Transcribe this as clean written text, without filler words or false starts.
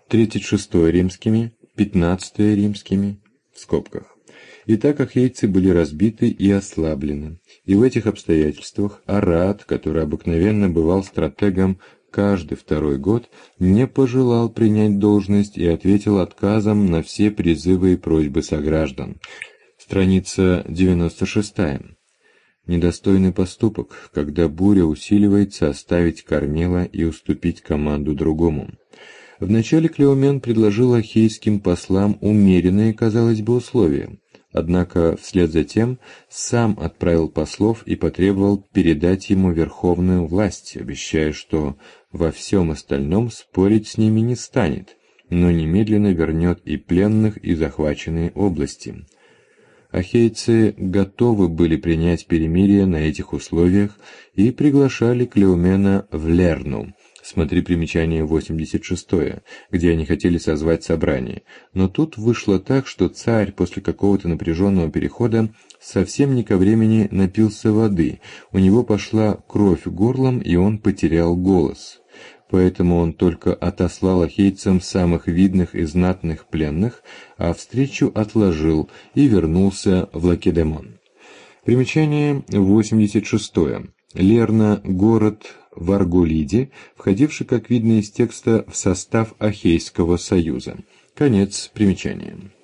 36 римскими, 15 римскими, в скобках. Итак, ахейцы были разбиты и ослаблены, и в этих обстоятельствах Арат, который обыкновенно бывал стратегом каждый второй год, не пожелал принять должность и ответил отказом на все призывы и просьбы сограждан. Страница 96. Недостойный поступок, когда буря усиливается, оставить кормила и уступить команду другому. Вначале Клеомен предложил ахейским послам умеренные, казалось бы, условия. Однако вслед за тем сам отправил послов и потребовал передать ему верховную власть, обещая, что во всем остальном спорить с ними не станет, но немедленно вернет и пленных, и захваченные области. Ахейцы готовы были принять перемирие на этих условиях и приглашали Клеомена в Лерну. Смотри примечание 86, где они хотели созвать собрание. Но тут вышло так, что царь после какого-то напряженного перехода совсем не ко времени напился воды, у него пошла кровь горлом, и он потерял голос. Поэтому он только отослал ахейцам самых видных и знатных пленных, а встречу отложил и вернулся в Лакедемон. Примечание 86. Лерна – город в Арголиде, входивший, как видно из текста, в состав Ахейского союза. Конец примечания.